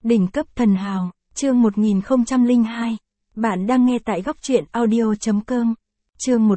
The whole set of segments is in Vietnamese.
Đỉnh cấp thần hào, chương 1002. Bạn đang nghe tại góc truyện audio.com. Chương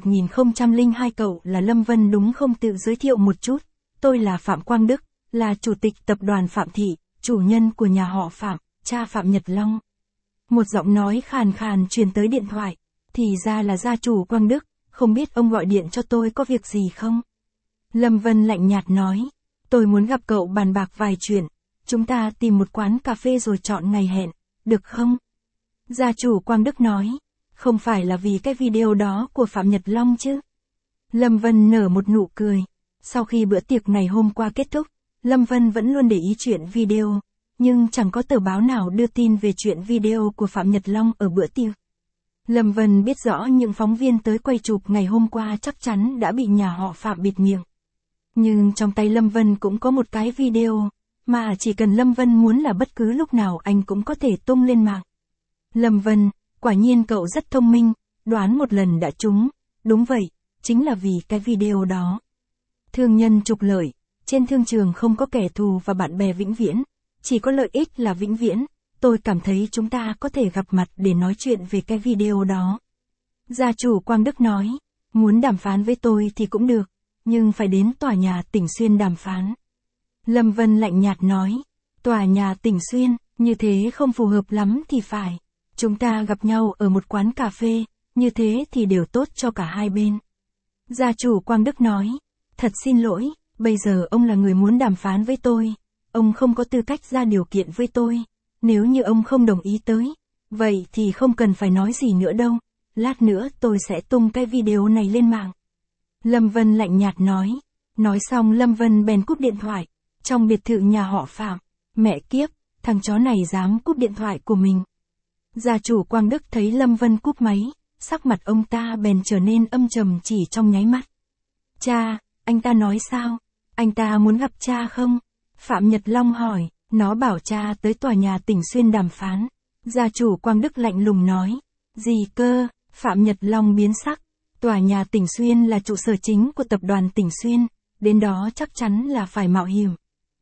1002. Cậu là Lâm Vân đúng không? Tự giới thiệu một chút. Tôi là Phạm Quang Đức, là chủ tịch tập đoàn Phạm Thị, chủ nhân của nhà họ Phạm, cha Phạm Nhật Long. Một giọng nói khàn khàn truyền tới điện thoại. Thì ra là gia chủ Quang Đức, không biết ông gọi điện cho tôi có việc gì không? Lâm Vân lạnh nhạt nói. Tôi muốn gặp cậu bàn bạc vài chuyện. Chúng ta tìm một quán cà phê rồi chọn ngày hẹn, được không? Gia chủ Quang Đức nói. Không phải là vì cái video đó của Phạm Nhật Long chứ? Lâm Vân nở một nụ cười. Sau khi bữa tiệc ngày hôm qua kết thúc, Lâm Vân vẫn luôn để ý chuyện video, nhưng chẳng có tờ báo nào đưa tin về chuyện video của Phạm Nhật Long ở bữa tiệc. Lâm Vân biết rõ những phóng viên tới quay chụp ngày hôm qua chắc chắn đã bị nhà họ Phạm bịt miệng. Nhưng trong tay Lâm Vân cũng có một cái video, mà chỉ cần Lâm Vân muốn là bất cứ lúc nào anh cũng có thể tung lên mạng. Lâm Vân, quả nhiên cậu rất thông minh, đoán một lần đã trúng. Đúng vậy, chính là vì cái video đó. Thương nhân trục lợi, trên thương trường không có kẻ thù và bạn bè vĩnh viễn, chỉ có lợi ích là vĩnh viễn. Tôi cảm thấy chúng ta có thể gặp mặt để nói chuyện về cái video đó. Gia chủ Quang Đức nói, muốn đàm phán với tôi thì cũng được, nhưng phải đến tòa nhà Tỉnh Xuyên đàm phán. Lâm Vân lạnh nhạt nói, tòa nhà Tỉnh Xuyên, như thế không phù hợp lắm thì phải. Chúng ta gặp nhau ở một quán cà phê, như thế thì đều tốt cho cả hai bên. Gia chủ Quang Đức nói, thật xin lỗi, bây giờ ông là người muốn đàm phán với tôi. Ông không có tư cách ra điều kiện với tôi. Nếu như ông không đồng ý tới, vậy thì không cần phải nói gì nữa đâu. Lát nữa tôi sẽ tung cái video này lên mạng. Lâm Vân lạnh nhạt nói. Nói xong Lâm Vân bèn cúp điện thoại. Trong biệt thự nhà họ Phạm, mẹ kiếp, thằng chó này dám cúp điện thoại của mình. Gia chủ Quang Đức thấy Lâm Vân cúp máy, sắc mặt ông ta bèn trở nên âm trầm chỉ trong nháy mắt. Cha, anh ta nói sao? Anh ta muốn gặp cha không? Phạm Nhật Long hỏi. Nó bảo cha tới tòa nhà Tỉnh Xuyên đàm phán. Gia chủ Quang Đức lạnh lùng nói. Gì cơ? Phạm Nhật Long biến sắc. Tòa nhà Tỉnh Xuyên là trụ sở chính của tập đoàn Tỉnh Xuyên. Đến đó chắc chắn là phải mạo hiểm.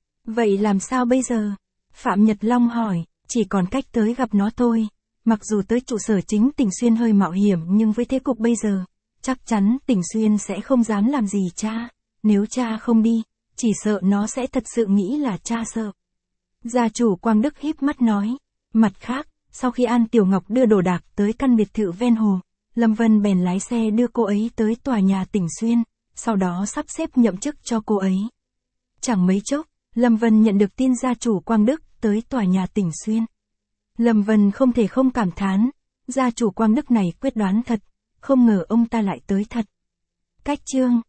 Vậy làm sao bây giờ? Phạm Nhật Long hỏi. Chỉ còn cách tới gặp nó thôi. Mặc dù tới trụ sở chính Tỉnh Xuyên hơi mạo hiểm nhưng với thế cục bây giờ, chắc chắn Tỉnh Xuyên sẽ không dám làm gì cha. Nếu cha không đi, chỉ sợ nó sẽ thật sự nghĩ là cha sợ. Gia chủ Quang Đức híp mắt nói. Mặt khác, sau khi An Tiểu Ngọc đưa đồ đạc tới căn biệt thự ven hồ, Lâm Vân bèn lái xe đưa cô ấy tới tòa nhà Tỉnh Xuyên, sau đó sắp xếp nhậm chức cho cô ấy. Chẳng mấy chốc, Lâm Vân nhận được tin gia chủ Quang Đức tới tòa nhà Tỉnh Xuyên. Lâm Vân không thể không cảm thán, gia chủ Quang Đức này quyết đoán thật, không ngờ ông ta lại tới thật. Cách chương